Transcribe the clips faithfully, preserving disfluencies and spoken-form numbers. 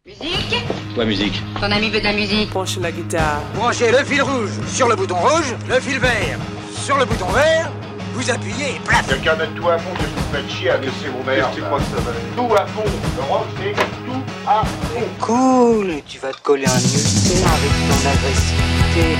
Musique. Quoi, musique? Ton ami veut de la musique. Branche la guitare. Branchez le fil rouge sur le bouton rouge, le fil vert sur le bouton vert, vous appuyez et plaf. Quelqu'un met tout à fond, qu'est-ce que vous faites chier à laisser vos mères? C'est quoi que ça va? Tout à fond. Le rock, c'est tout à fond. Cool, tu vas te coller un ulcère avec ton agressivité.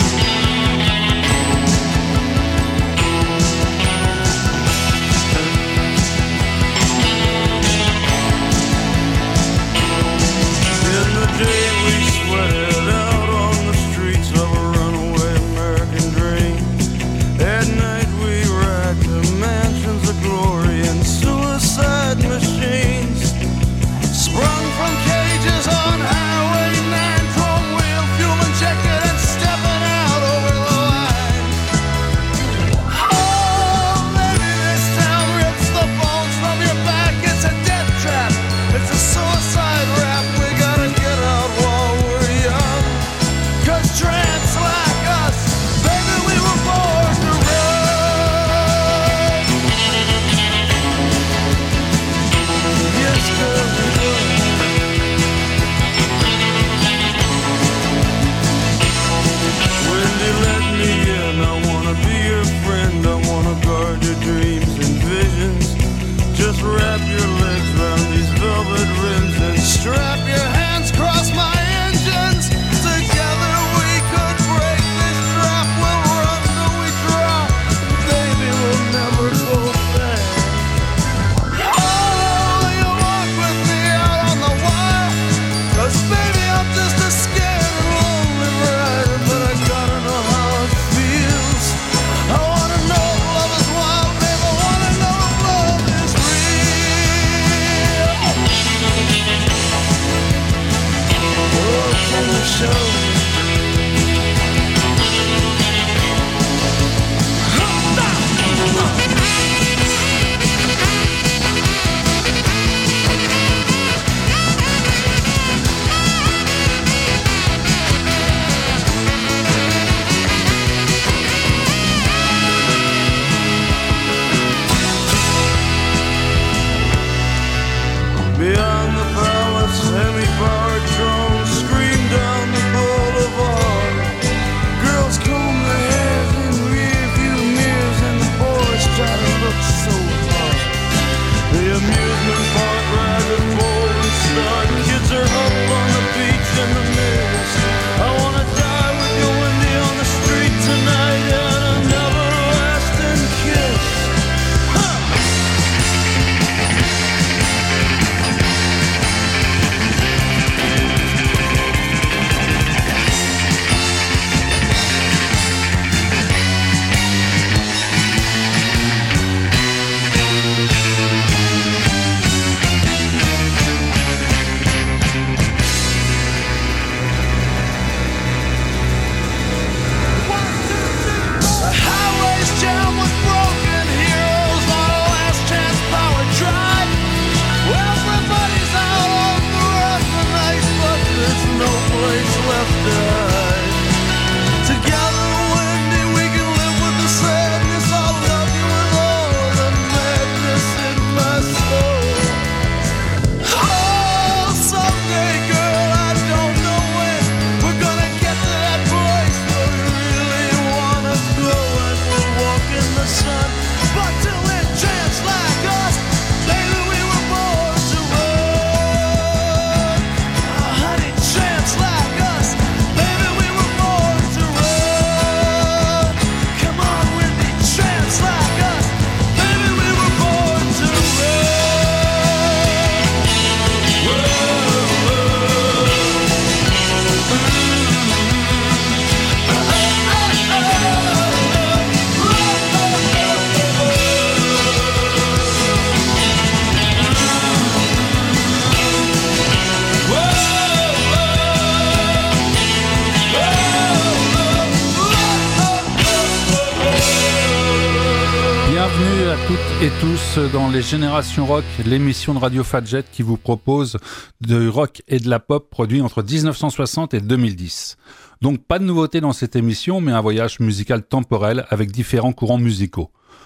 Et tous dans les Générations Rock, l'émission de Radio Fadjet qui vous propose du rock et de la pop produits entre dix-neuf cent soixante et deux mille dix. Donc pas de nouveauté dans cette émission, mais un voyage musical temporel avec différents courants musicaux.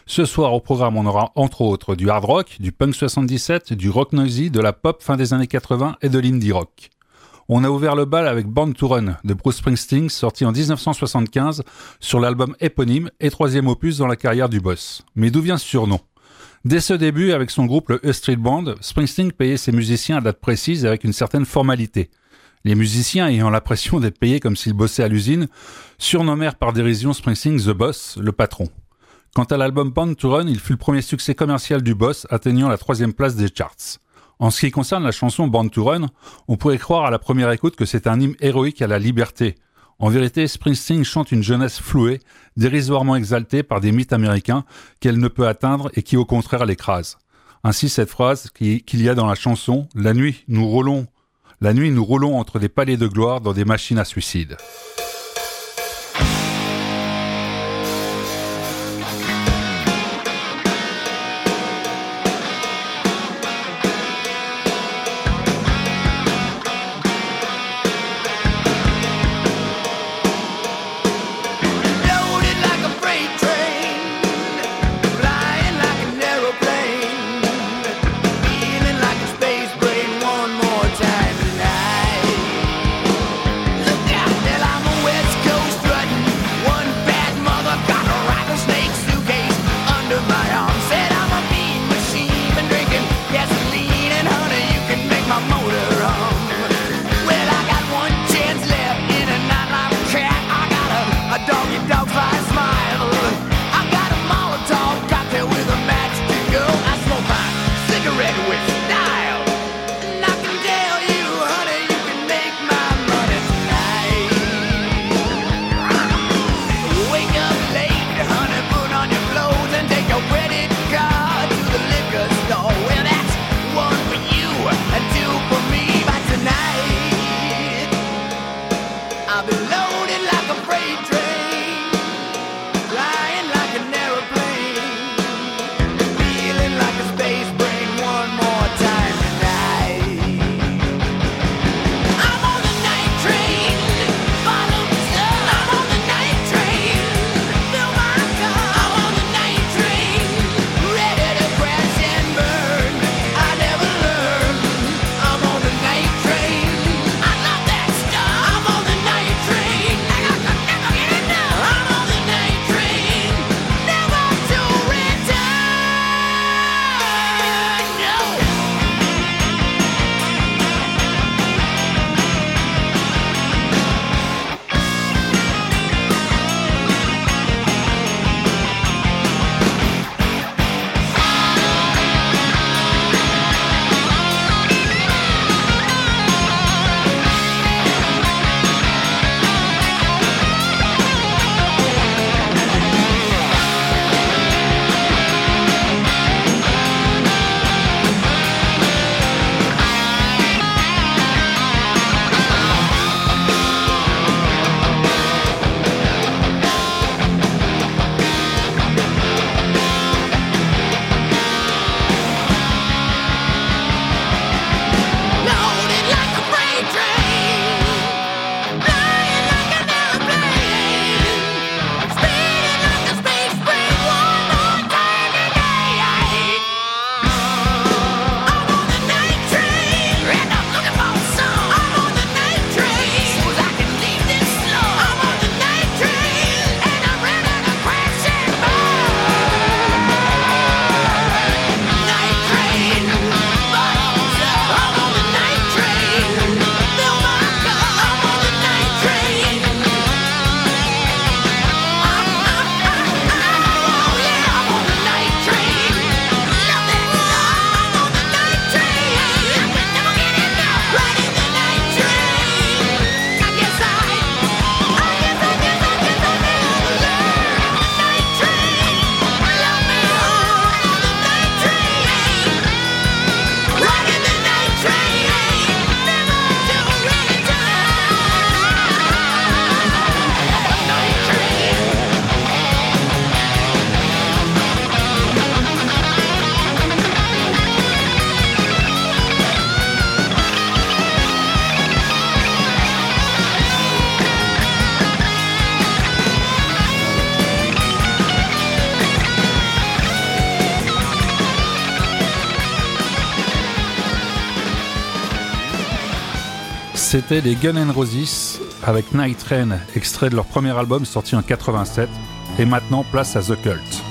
Ce soir au programme, on aura entre autres du hard rock, du punk soixante-dix-sept, du rock noisy, de la pop fin des années quatre-vingts et de l'indie rock. On a ouvert le bal avec Born to Run de Bruce Springsteen, sorti en dix-neuf cent soixante-quinze sur l'album éponyme et troisième opus dans la carrière du boss. Mais d'où vient ce surnom ? Dès ce début, avec son groupe le E Street Band, Springsteen payait ses musiciens à date précise avec une certaine formalité. Les musiciens, ayant l'impression d'être payés comme s'ils bossaient à l'usine, surnommèrent par dérision Springsteen The Boss, le patron. Quant à l'album Born to Run, il fut le premier succès commercial du boss, atteignant la troisième place des charts. En ce qui concerne la chanson Born to Run, on pourrait croire à la première écoute que c'est un hymne héroïque à la liberté. En vérité, Springsteen chante une jeunesse flouée, dérisoirement exaltée par des mythes américains qu'elle ne peut atteindre et qui au contraire l'écrasent. Ainsi cette phrase qui, qu'il y a dans la chanson « La nuit, nous roulons, la nuit, nous roulons entre des palais de gloire dans des machines à suicide ». Look out, Del, I'm on C'était les Guns N' Roses avec Night Train, extrait de leur premier album sorti en quatre-vingt-sept. Et maintenant, place à The Cult.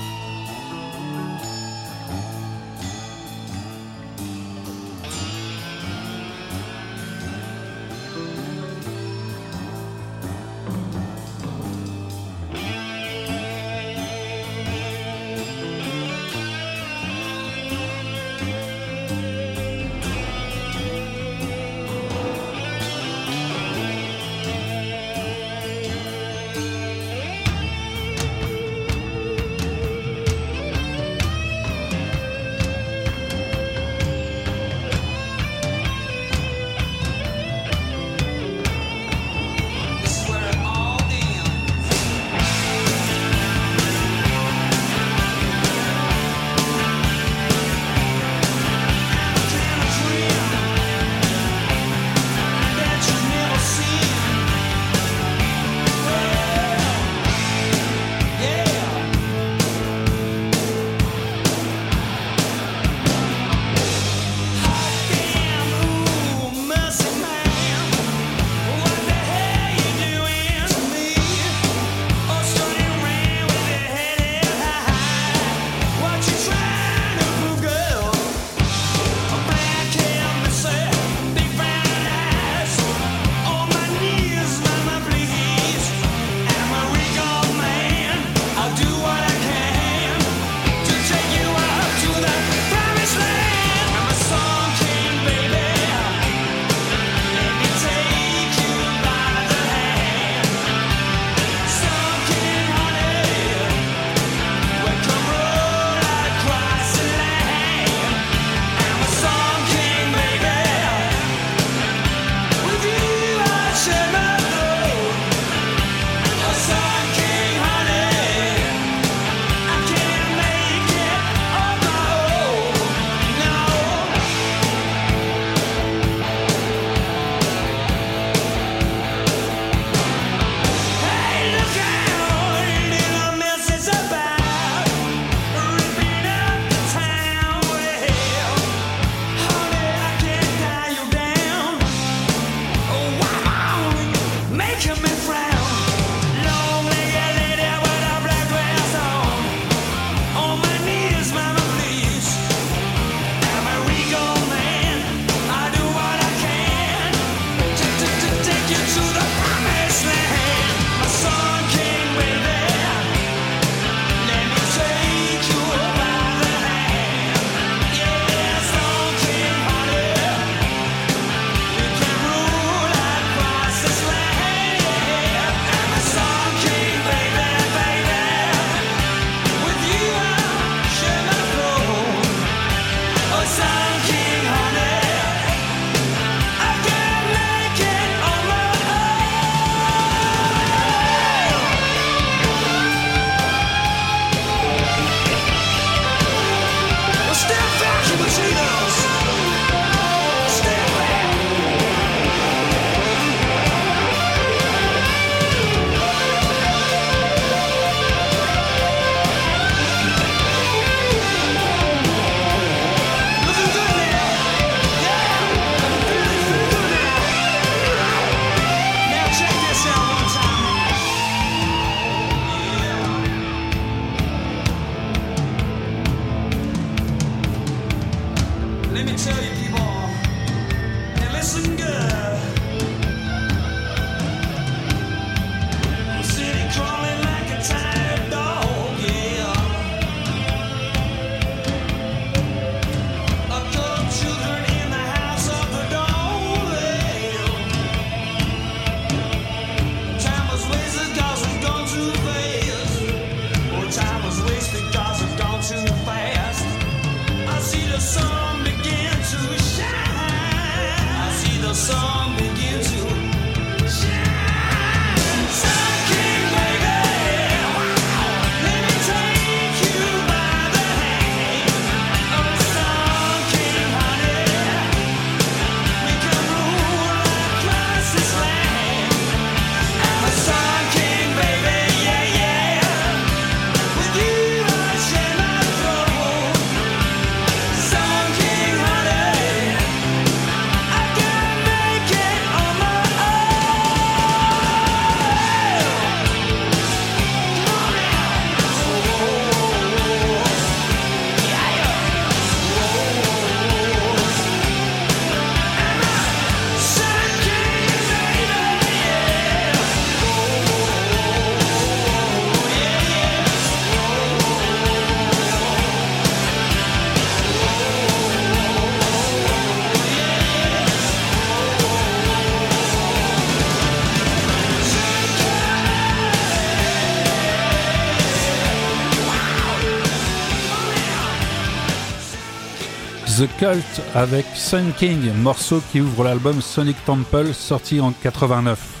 The Cult avec Sun King, morceau qui ouvre l'album Sonic Temple sorti en quatre-vingt-neuf.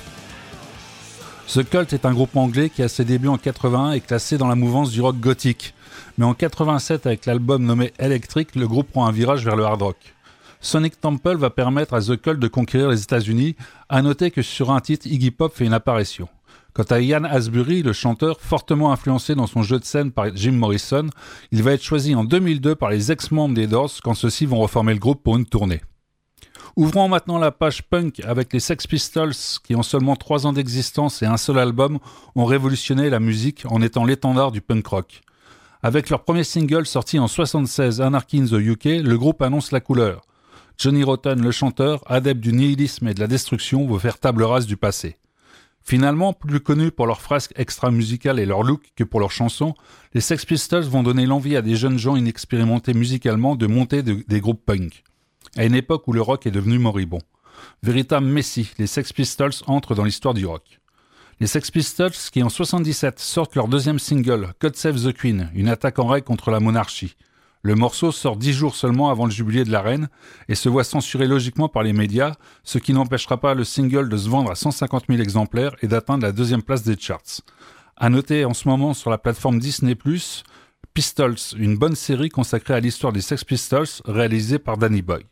The Cult est un groupe anglais qui a ses débuts en quatre-vingt-un et classé dans la mouvance du rock gothique. Mais en quatre-vingt-sept, avec l'album nommé Electric, le groupe prend un virage vers le hard rock. Sonic Temple va permettre à The Cult de conquérir les États-Unis. À noter que sur un titre, Iggy Pop fait une apparition. Quant à Ian Astbury, le chanteur, fortement influencé dans son jeu de scène par Jim Morrison, il va être choisi en deux mille deux par les ex-membres des Doors quand ceux-ci vont reformer le groupe pour une tournée. Ouvrons maintenant la page punk avec les Sex Pistols qui, en seulement trois ans d'existence et un seul album, ont révolutionné la musique en étant l'étendard du punk rock. Avec leur premier single sorti en soixante-seize, Anarchy in the U K, le groupe annonce la couleur. Johnny Rotten, le chanteur, adepte du nihilisme et de la destruction, veut faire table rase du passé. Finalement, plus connus pour leurs frasques extra-musicales et leur look que pour leurs chansons, les Sex Pistols vont donner l'envie à des jeunes gens inexpérimentés musicalement de monter de, des groupes punk, à une époque où le rock est devenu moribond. Véritable messie, les Sex Pistols entrent dans l'histoire du rock. Les Sex Pistols, qui en soixante-dix-sept sortent leur deuxième single, God Save the Queen, une attaque en règle contre la monarchie. Le morceau sort dix jours seulement avant le jubilé de la reine et se voit censuré logiquement par les médias, ce qui n'empêchera pas le single de se vendre à cent cinquante mille exemplaires et d'atteindre la deuxième place des charts. À noter en ce moment sur la plateforme Disney plus, Pistols, une bonne série consacrée à l'histoire des Sex Pistols réalisée par Danny Boy.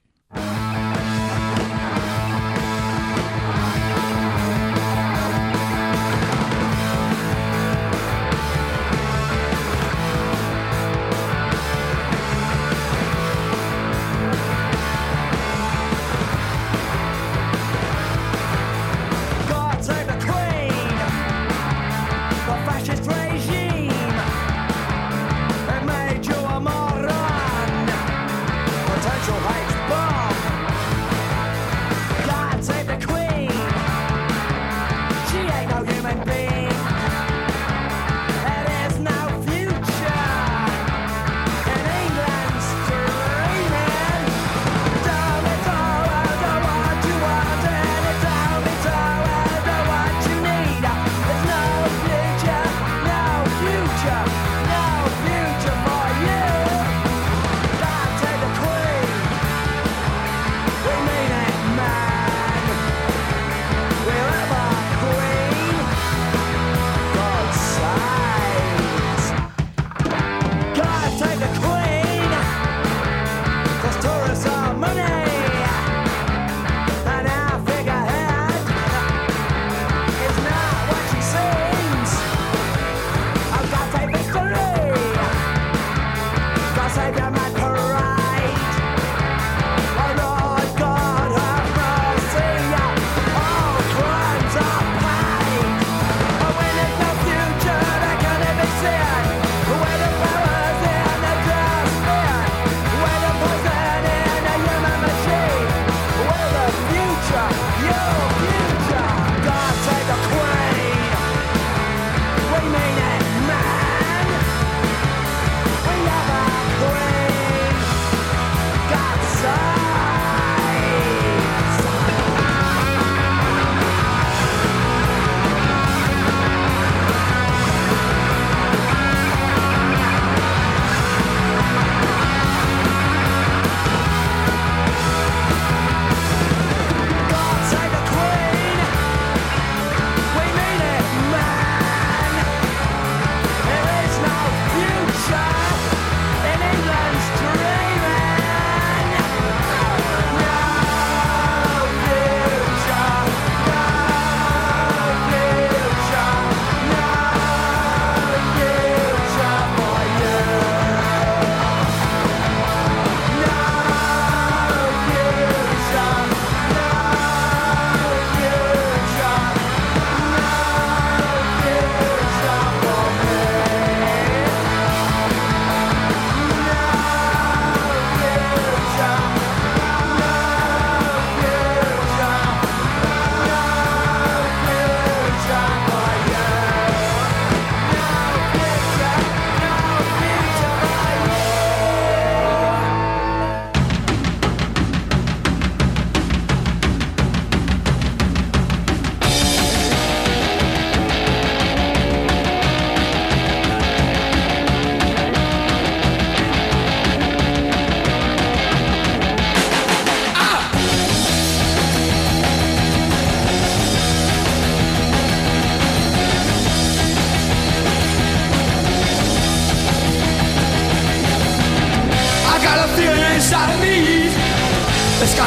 Potential hate bomb.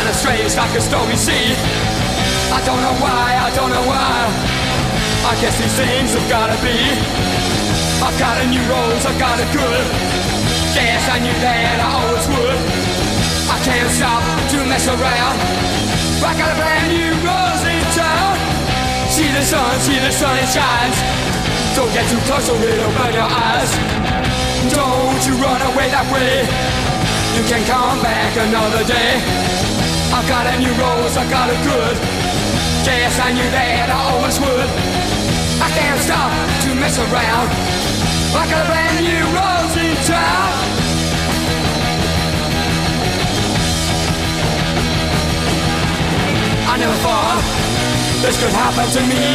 kinda strange, like a stormy sea. I don't know why, I don't know why. I guess these things have gotta be. I've got a new rose, I've got a good. Guess I knew that I always would. I can't stop to mess around. I got a brand new rose in town. See the sun, see the sun, it shines. Don't get too close or it'll burn your eyes. Don't you run away that way. You can come back another day. I got a new rose, I got a good. Guess I knew that I always would. I can't stop to mess around. I got a brand new rose in town. I never thought this could happen to me.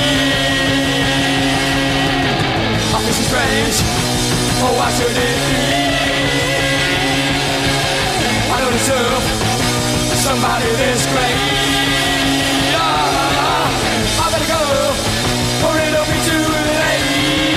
I feel so strange. Oh, why should it be? I don't deserve somebody this great. Oh, I better go, or it'll be too late.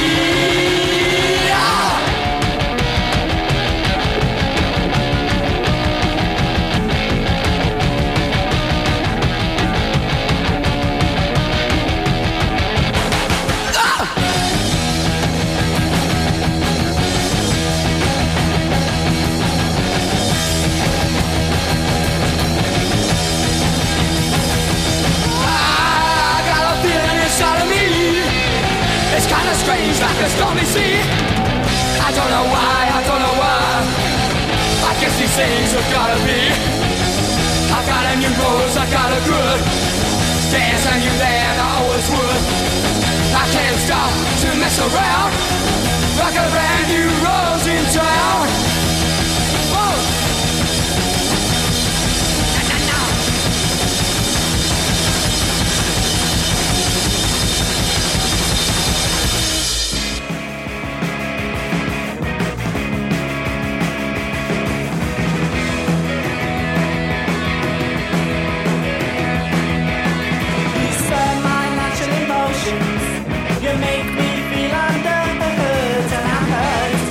It's kinda strange, like a stormy sea. I don't know why, I don't know why. I guess these things have gotta be. I got a new rose, I got a good. Guess I knew that I always would. I can't stop to mess around. I got a brand new rose in town. Whoa. You make me feel under the hood and I'm hurt.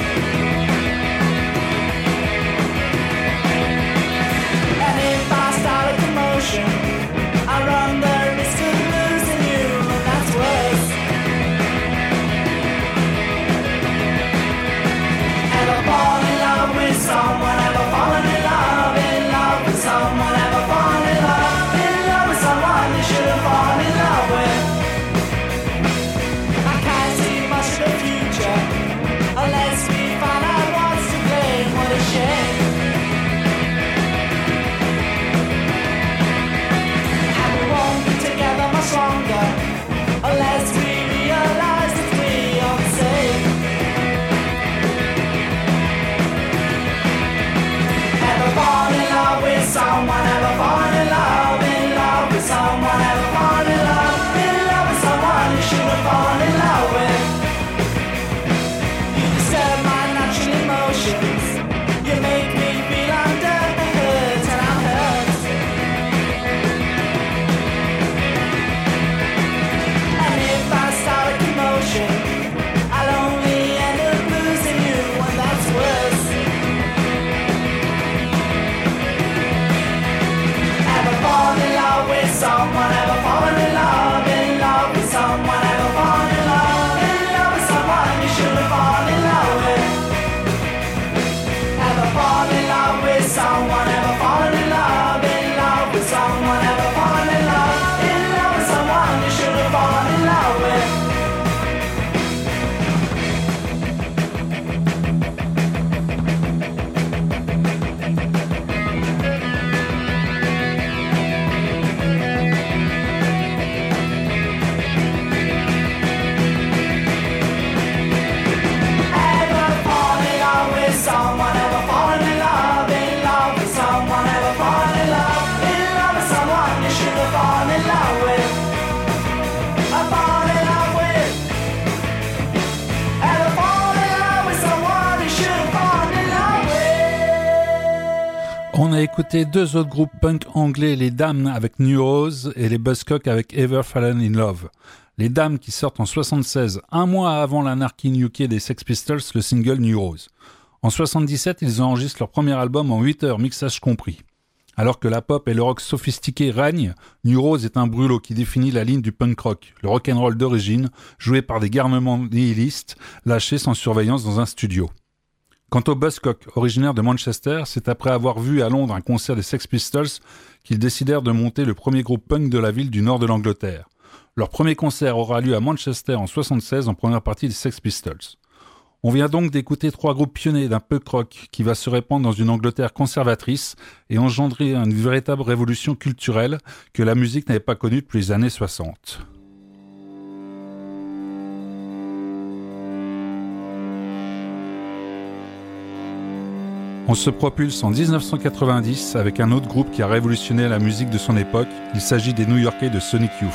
And if I start a commotion, I run the risk of losing you, and that's worse. Ever fall in love with someone, ever fallen in love, in love with someone, ever fallen in love, in love with someone you should have fallen in love with. The future, unless we find out what's to blame. What a shame. And we won't be together much longer, unless we realize that we are the same. Ever fall in love with someone, ever fall in love, in love with someone, ever fall in love, in love with someone you should have fallen in love with. Emotions. You make me feel under the hood and I'm hurt. And if I start a commotion, I'll only end up losing you, and that's worse. Ever fall in love with someone, ever fallen in love, in love with someone, ever fall in love, in love with someone you should have fallen in love with. Fall in love with someone, ever fallen in love, in love with someone, ever fallen in love, in love with someone you should have fallen in love with. Someone ever fallen in love, in love with someone ever fallen in love, in love with someone you should have fallen in love with. I fall in love with, ever fall in love with someone you should have fallen in love with. On a écouté deux autres groupes punk anglais, les Damned avec New Rose et les Buzzcocks avec Ever Fallen in Love. Les Damned qui sortent en soixante-seize, un mois avant l'Anarchy in U K des Sex Pistols, le single New Rose. En soixante-dix-sept, ils enregistrent leur premier album en huit heures, mixage compris. Alors que la pop et le rock sophistiqué règnent, New Rose est un brûlot qui définit la ligne du punk rock, le rock'n'roll d'origine, joué par des garnements nihilistes, lâchés sans surveillance dans un studio. Quant au Buzzcock, originaire de Manchester, c'est après avoir vu à Londres un concert des Sex Pistols qu'ils décidèrent de monter le premier groupe punk de la ville du nord de l'Angleterre. Leur premier concert aura lieu à Manchester en soixante-seize en première partie des Sex Pistols. On vient donc d'écouter trois groupes pionniers d'un punk rock qui va se répandre dans une Angleterre conservatrice et engendrer une véritable révolution culturelle que la musique n'avait pas connue depuis les années soixante. On se propulse en dix-neuf cent quatre-vingt-dix avec un autre groupe qui a révolutionné la musique de son époque. Il s'agit des New-Yorkais de Sonic Youth.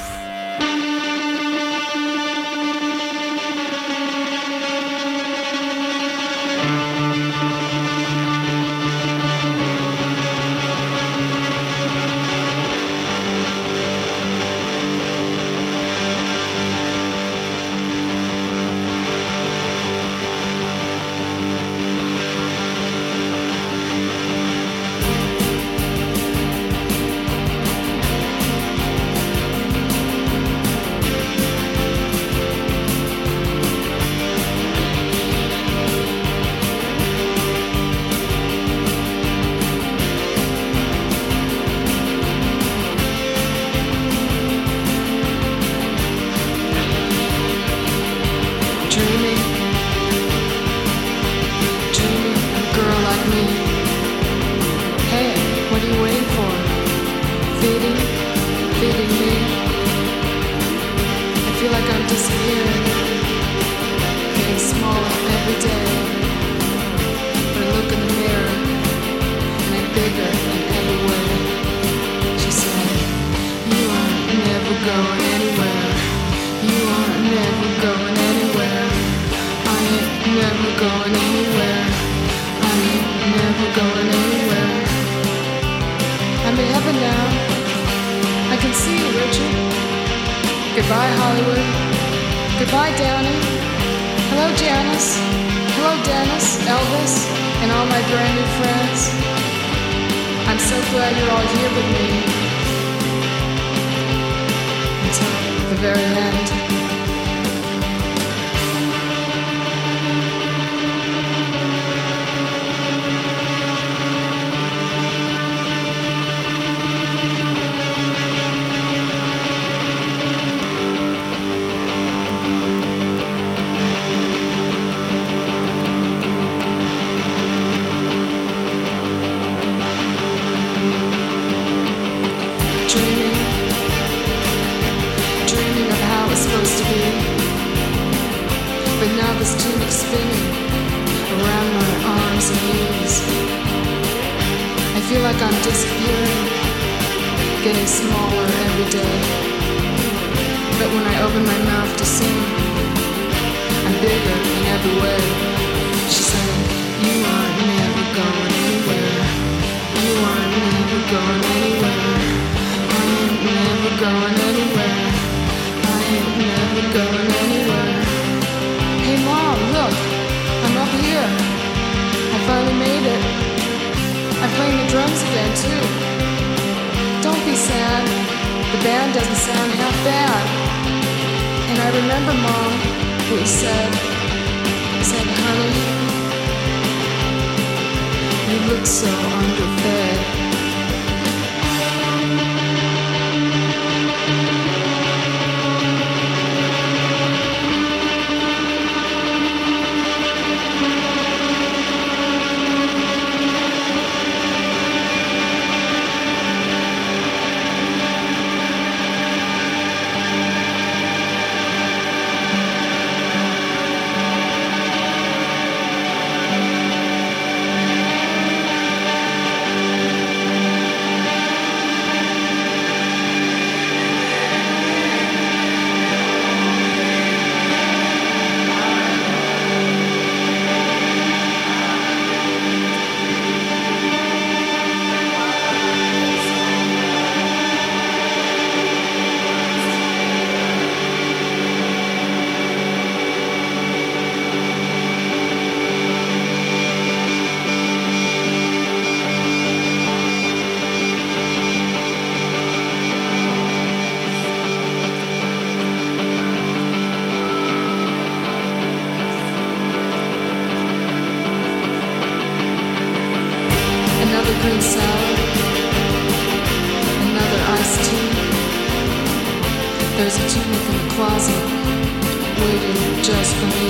There's a tunic in the closet, waiting just for me.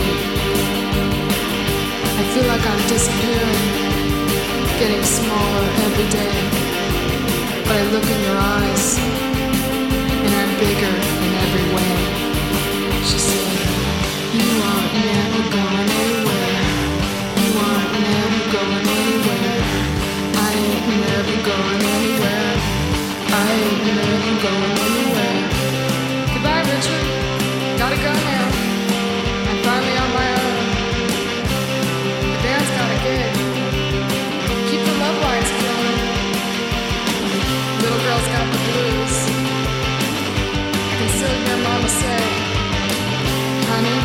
I feel like I'm disappearing, getting smaller every day. But I look in your eyes, and I'm bigger in every way. She said, you aren't never going anywhere. You aren't never going anywhere. I ain't never going anywhere. I ain't never going anywhere. Goodbye, Richard. Gotta go now. I'm finally on my own. The band's got a gig. Keep the love lines flowing. Little girl's got the blues. I can still hear Mama say, honey,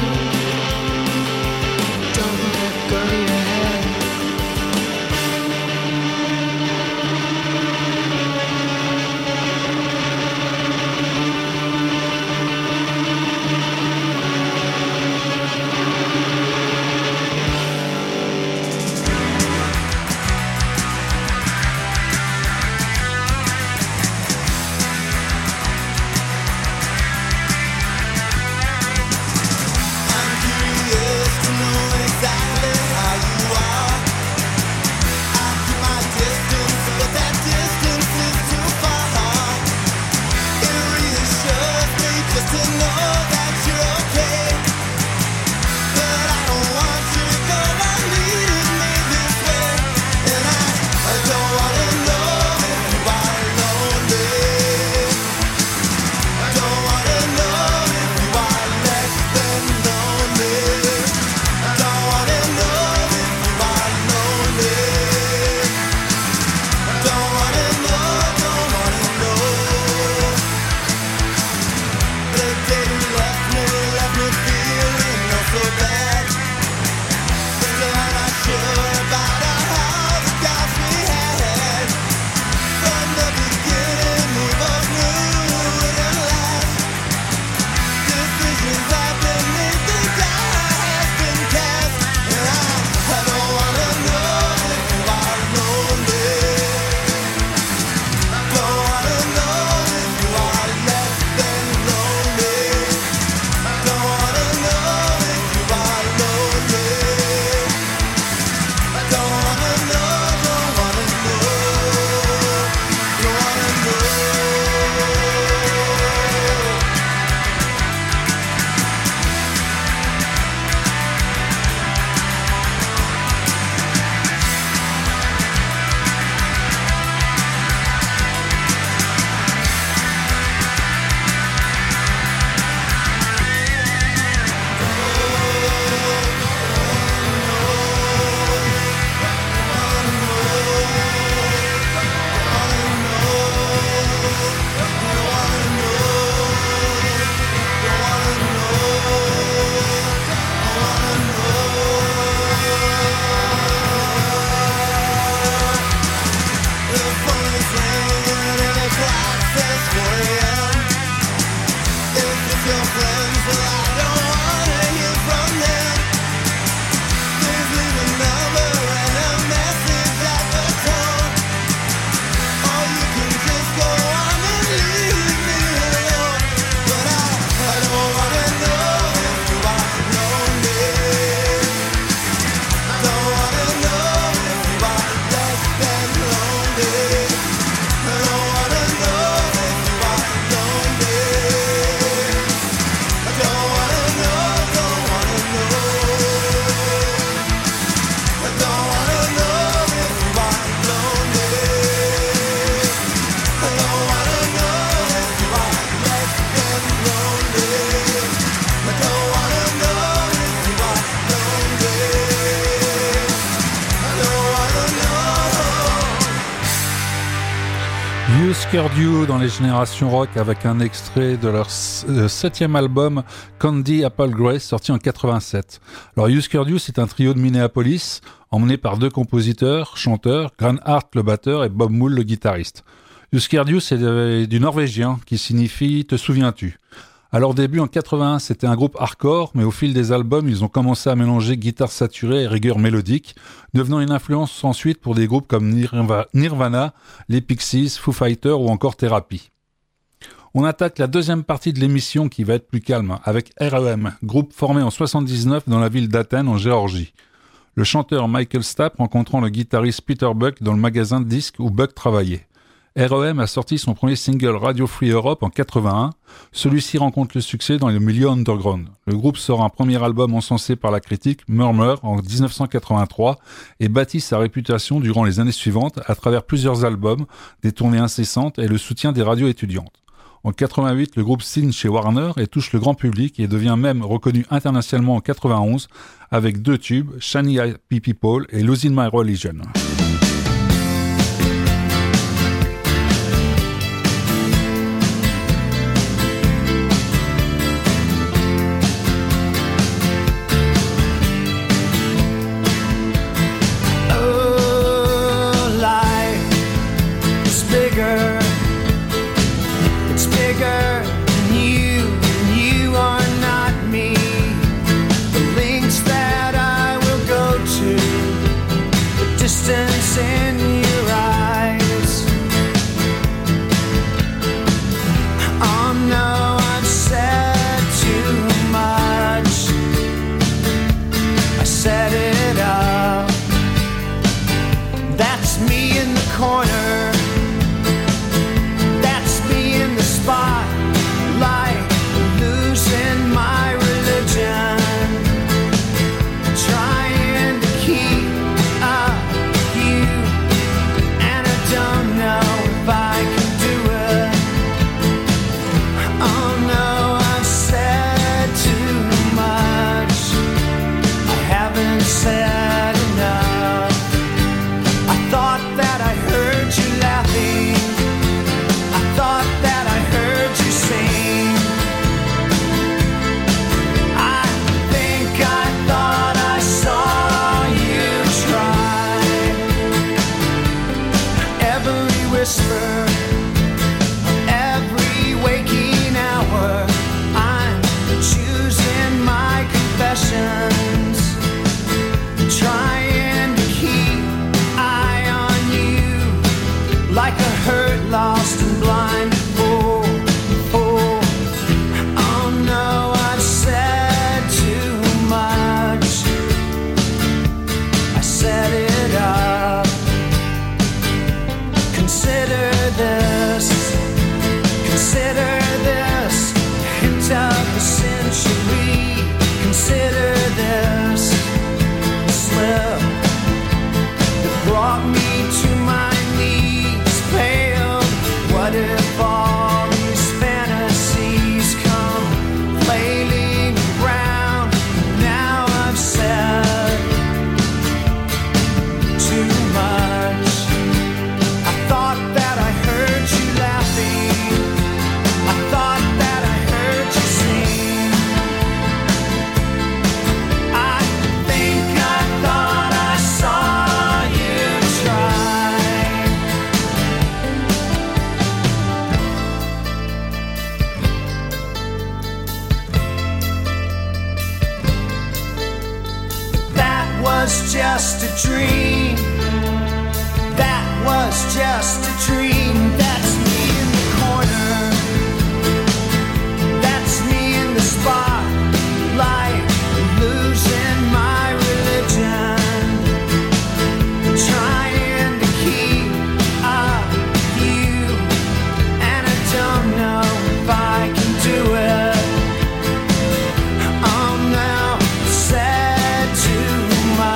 don't let it go to your head. Husker Du dans les générations rock avec un extrait de leur euh, septième album Candy Apple Grey sorti en quatre-vingt-sept. Alors Husker Du, c'est un trio de Minneapolis emmené par deux compositeurs, chanteurs, Grant Hart le batteur et Bob Mould le guitariste. Husker Du, c'est du norvégien qui signifie « te souviens-tu ». À leur début en quatre-vingt-un, c'était un groupe hardcore, mais au fil des albums, ils ont commencé à mélanger guitare saturée et rigueur mélodique, devenant une influence ensuite pour des groupes comme Nirvana, les Pixies, Foo Fighters ou encore Therapy. On attaque la deuxième partie de l'émission qui va être plus calme avec R E M, groupe formé en soixante-dix-neuf dans la ville d'Athènes en Géorgie. Le chanteur Michael Stapp rencontrant le guitariste Peter Buck dans le magasin de disques où Buck travaillait. R E M a sorti son premier single Radio Free Europe en quatre-vingt-un. Celui-ci rencontre le succès dans les milieux underground. Le groupe sort un premier album encensé par la critique, Murmur, en dix-neuf cent quatre-vingt-trois et bâtit sa réputation durant les années suivantes à travers plusieurs albums, des tournées incessantes et le soutien des radios étudiantes. En quatre-vingt-huit, le groupe signe chez Warner et touche le grand public et devient même reconnu internationalement en quatre-vingt-onze avec deux tubes, Shiny Happy People et Losing My Religion.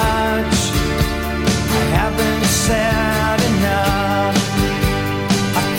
Sad enough.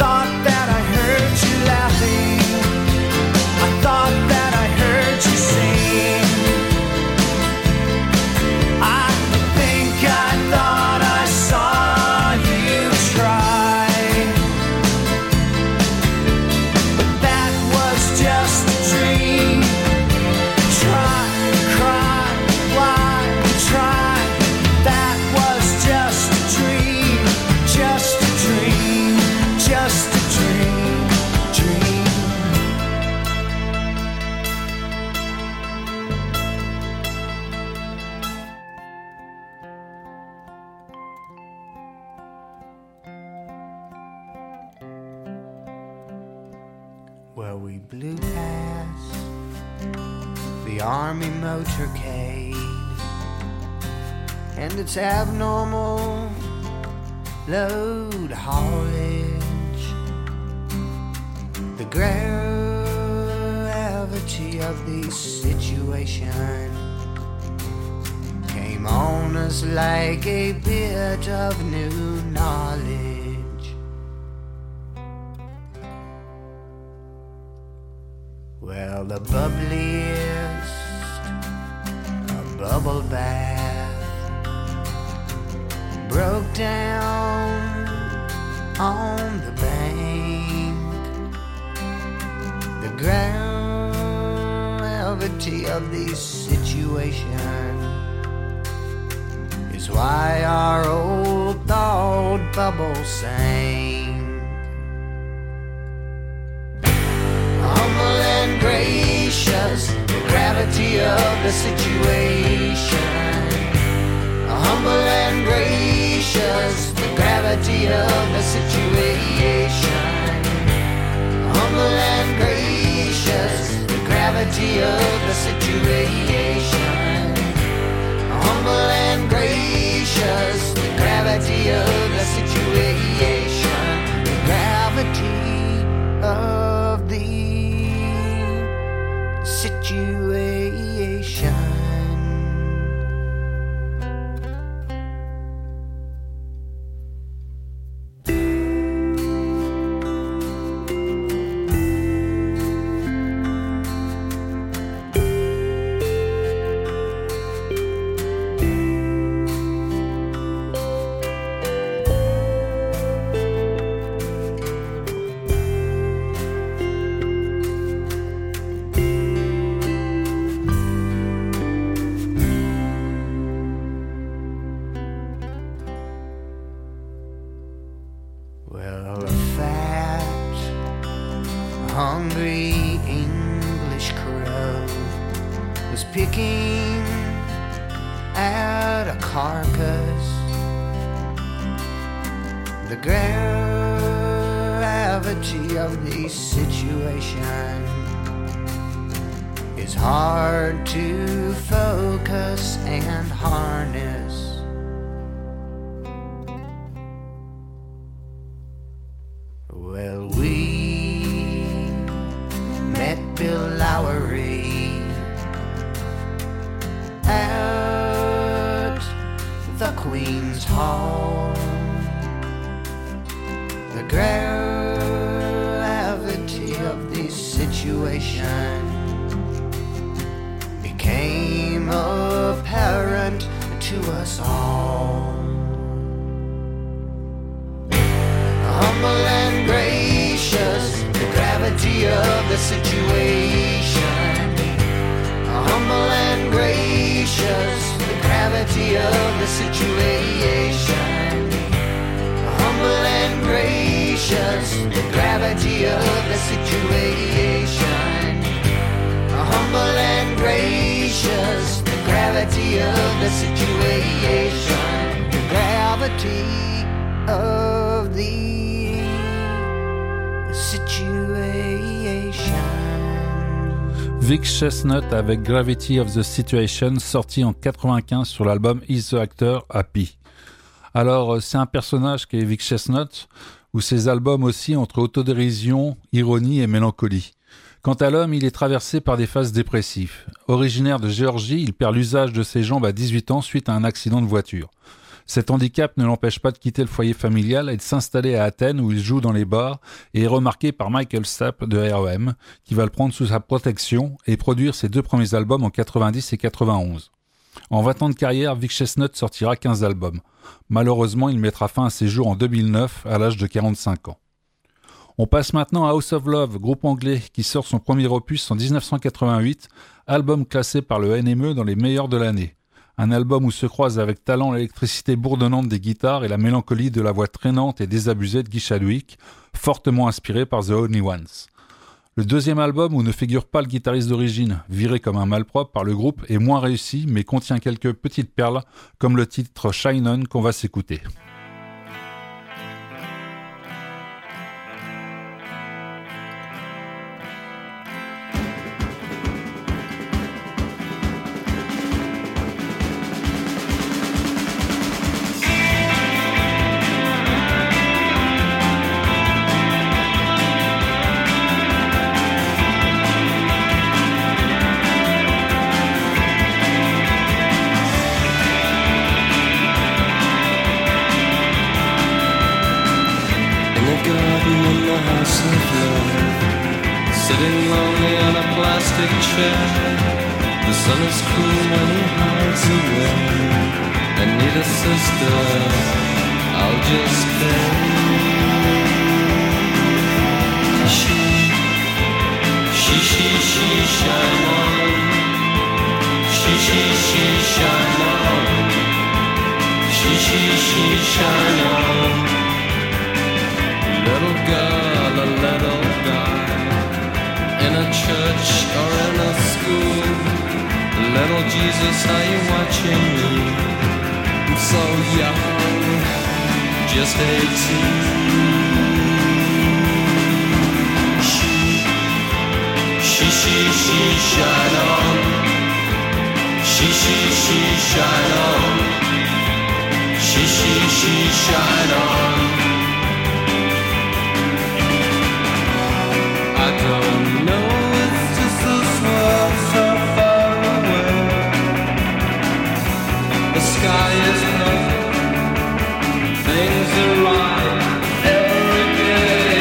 We blew past the army motorcade and its abnormal load haulage. The gravity of the situation came on us like a bit of new knowledge. Well, the bubbliest a bubble bath broke down on the bank. The gravity of the situation is why our old thawed bubble sank. Humble and gracious, the gravity of the situation. Humble and gracious, the gravity of the situation. Humble and gracious, the gravity of the situation. Humble and gracious, the gravity of the situation. The gravity of the situation. Well, a fat, hungry English crow was picking at a carcass. The gravity of the situation is hard to focus and harness. Well, we met Bill Lowry at the Queen's Hall. The gravity of the situation became apparent to us all. Humble and gracious, the gravity of the situation. Humble and gracious, the gravity of the situation. Humble and gracious, the gravity of the situation. Humble and gracious, the gravity of the situation. The gravity of the situation. Vic Chestnut avec Gravity of the Situation, sorti en quatre-vingt-quinze sur l'album Is the Actor Happy. Alors, c'est un personnage qui est Vic Chestnut, ou ses albums aussi entre autodérision, ironie et mélancolie. Quant à l'homme, il est traversé par des phases dépressives. Originaire de Géorgie, il perd l'usage de ses jambes à dix-huit ans suite à un accident de voiture. Cet handicap ne l'empêche pas de quitter le foyer familial et de s'installer à Athènes où il joue dans les bars et est remarqué par Michael Stapp de R E M qui va le prendre sous sa protection et produire ses deux premiers albums en quatre-vingt-dix et quatre-vingt-onze. En vingt ans de carrière, Vic Chestnut sortira quinze albums. Malheureusement, il mettra fin à ses jours en deux mille neuf à l'âge de quarante-cinq ans. On passe maintenant à House of Love, groupe anglais qui sort son premier opus en dix-neuf cent quatre-vingt-huit, album classé par le N M E dans les meilleurs de l'année. Un album où se croisent avec talent l'électricité bourdonnante des guitares et la mélancolie de la voix traînante et désabusée de Guy Chadwick, fortement inspiré par The Only Ones. Le deuxième album où ne figure pas le guitariste d'origine, viré comme un malpropre par le groupe, est moins réussi mais contient quelques petites perles comme le titre Shine On qu'on va s'écouter. plastic chair. The sun is cool when he hides away. I need a sister, I'll just stay. She, she, she, she, shine on. She, she, she, shine on. She, she, she, shine on. Little girl, a little guy, in a church or in a school. Little Jesus, are you watching me? I'm so young, just eighteen. She, she, she, she, shine on. She, she, she, shine on. She, she, she, shine on. I don't know, it's just this world so far away. The sky is blue, things are right every day.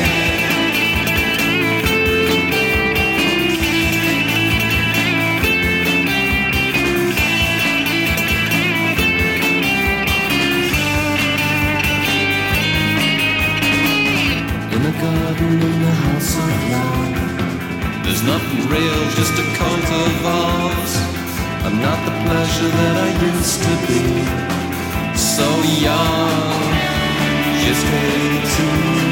In a garden in the house of love, there's nothing real, just a coat of arms. I'm not the pleasure that I used to be. So young, just eighteen.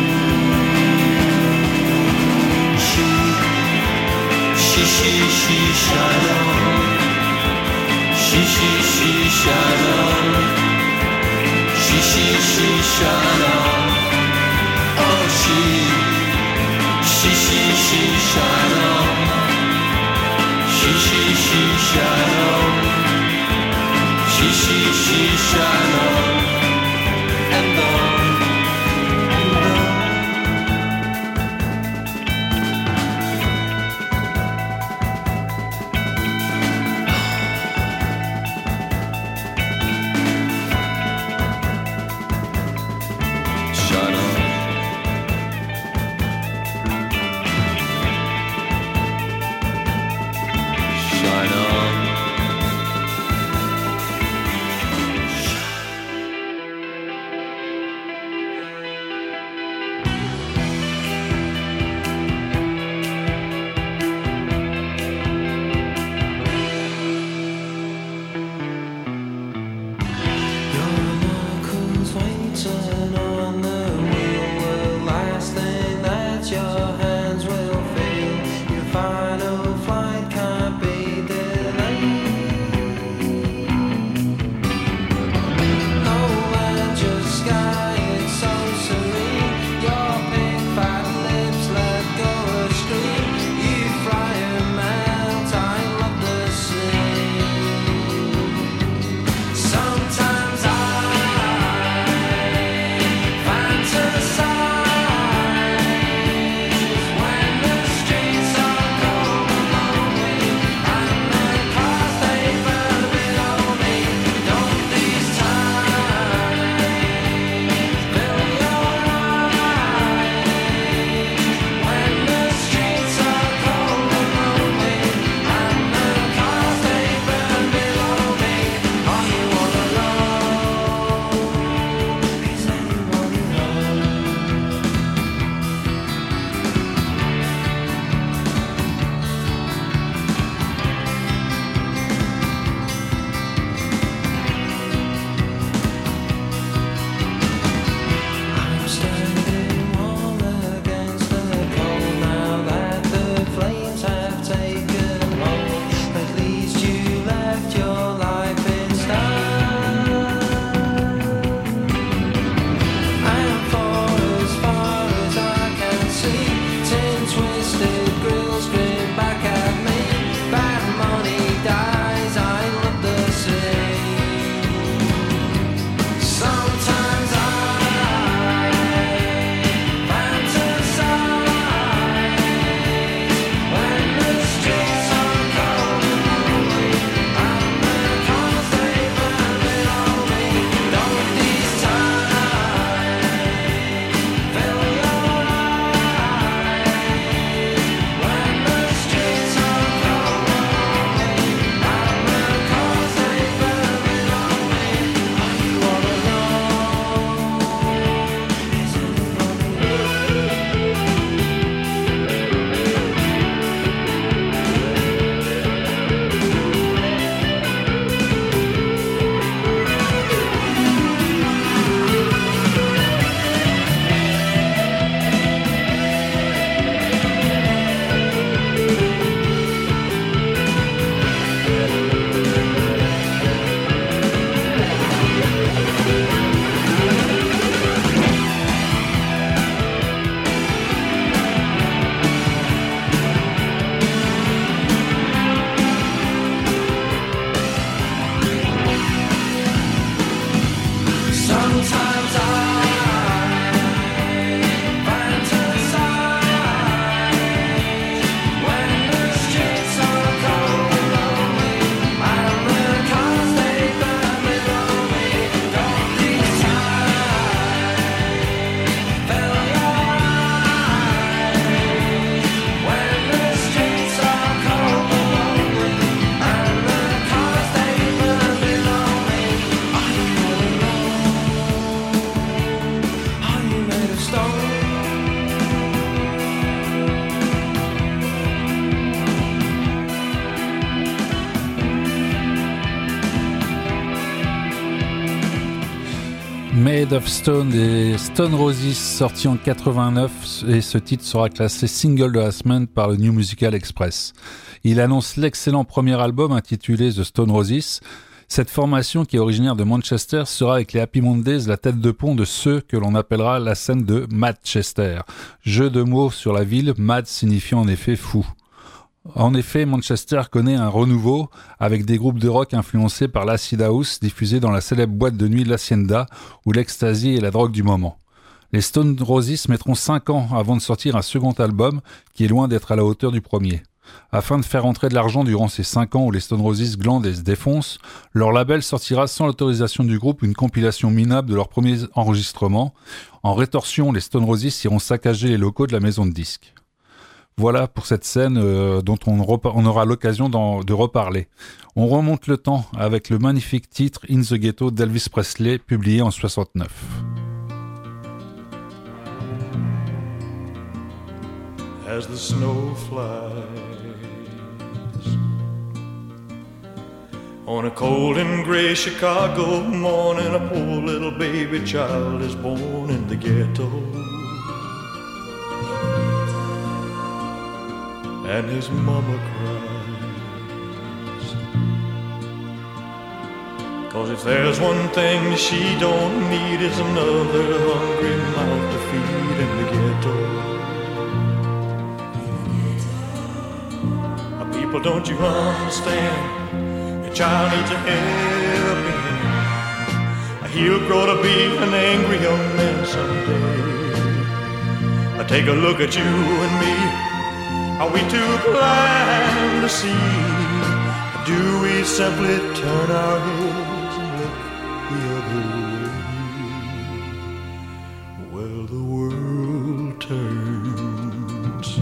She, she, she, she, shine on. She, she, she, shine on. She, she, she, shine on. Oh, she, she, she, she, shine on. She, she, she, shine on. She, she, she, shine on. And on, and on. Shine on. Shine on. Your knuckles waiting on the wheel will last thing that your hands will feel. Your final flight can't be delayed. Oh, and your sky is so serene. Your big fat lips let go a scream. You fry and melt, I love the sea. Sometimes I fantasize when the streets are cold Made of Stone des Stone Roses, sorti en quatre-vingt-neuf, et ce titre sera classé single de la semaine par le New Musical Express. Il annonce l'excellent premier album intitulé The Stone Roses. Cette formation, qui est originaire de Manchester, sera avec les Happy Mondays la tête de pont de ceux que l'on appellera la scène de Madchester. Jeu de mots sur la ville, Mad signifiant en effet fou. En effet, Manchester connaît un renouveau avec des groupes de rock influencés par l'acid house diffusés dans la célèbre boîte de nuit l'Hacienda où l'ecstasy est la drogue du moment. Les Stone Roses mettront cinq ans avant de sortir un second album qui est loin d'être à la hauteur du premier. Afin de faire entrer de l'argent durant ces cinq ans où les Stone Roses glandent et se défoncent, leur label sortira sans l'autorisation du groupe une compilation minable de leurs premiers enregistrements. En rétorsion, les Stone Roses iront saccager les locaux de la maison de disques. Voilà pour cette scène euh, dont on, repa- on aura l'occasion de reparler. On remonte le temps avec le magnifique titre In the Ghetto d'Elvis Presley, publié en soixante-neuf. As the snow flies on a cold and gray Chicago morning, a poor little baby child is born in the ghetto. And his mama cries, 'cause if there's one thing she don't need is another hungry mouth to feed in the ghetto. People, don't you understand? Your child needs a helping hand. He'll grow to be an angry young man someday. Take a look at you and me. Are we too blind to see? Do we simply turn our heads and look the other way? Well, the world turns,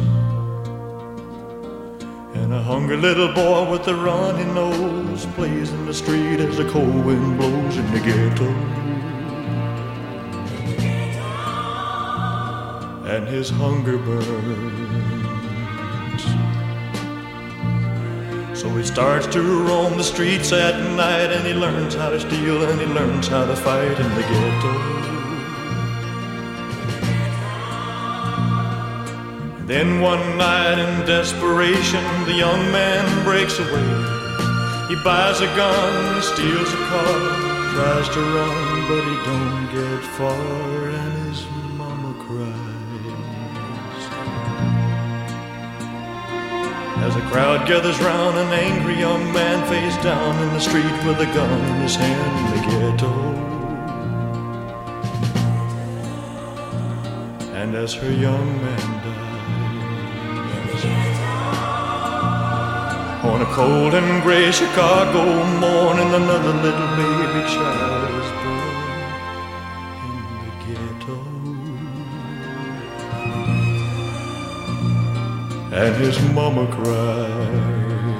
and a hungry little boy with a runny nose plays in the street as the cold wind blows in the ghetto. And his hunger burns. So he starts to roam the streets at night, and he learns how to steal, and he learns how to fight in the ghetto. And then one night in desperation, the young man breaks away. He buys a gun, he steals a car, tries to run, but he don't get far, and his mama cries. As the crowd gathers round, an angry young man face down in the street with a gun in his hand in the ghetto. And as her young man dies, on a cold and gray Chicago morning, another little baby child is born in the ghetto. And his mama cried.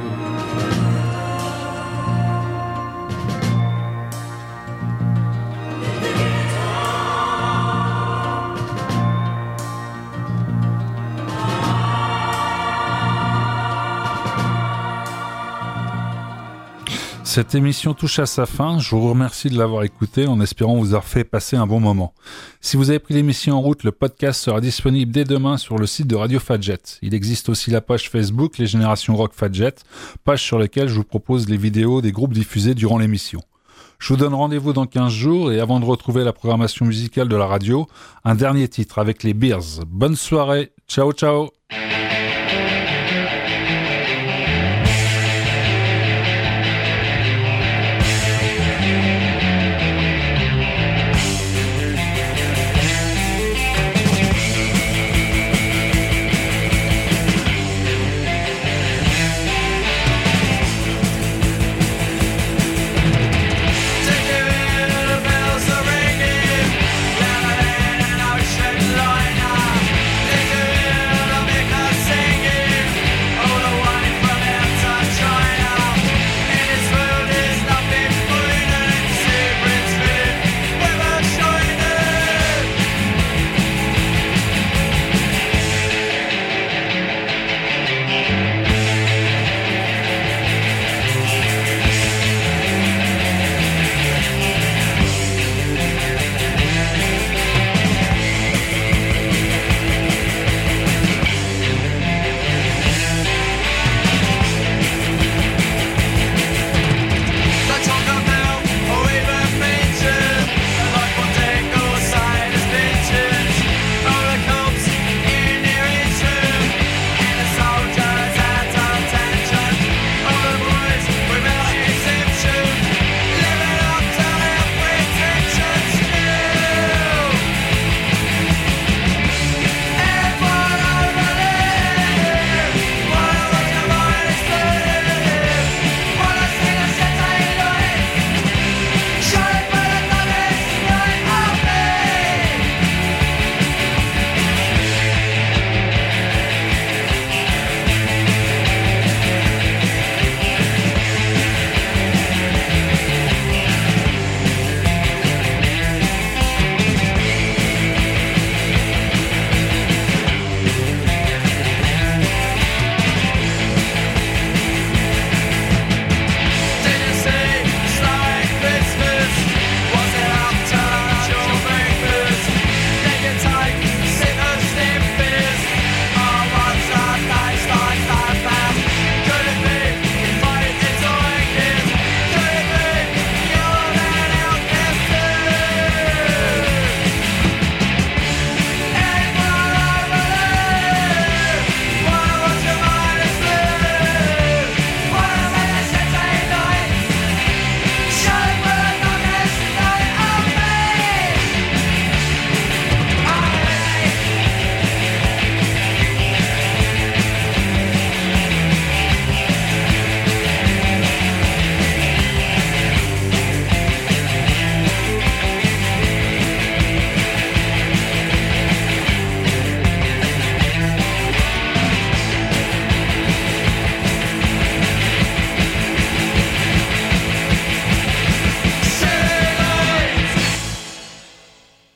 Cette émission touche à sa fin. Je vous remercie de l'avoir écoutée en espérant vous avoir fait passer un bon moment. Si vous avez pris l'émission en route, le podcast sera disponible dès demain sur le site de Radio Fadjet. Il existe aussi la page Facebook Les Générations Rock Fadjet, page sur laquelle je vous propose les vidéos des groupes diffusés durant l'émission. Je vous donne rendez-vous dans quinze jours et avant de retrouver la programmation musicale de la radio, un dernier titre avec les Bears. Bonne soirée, ciao ciao.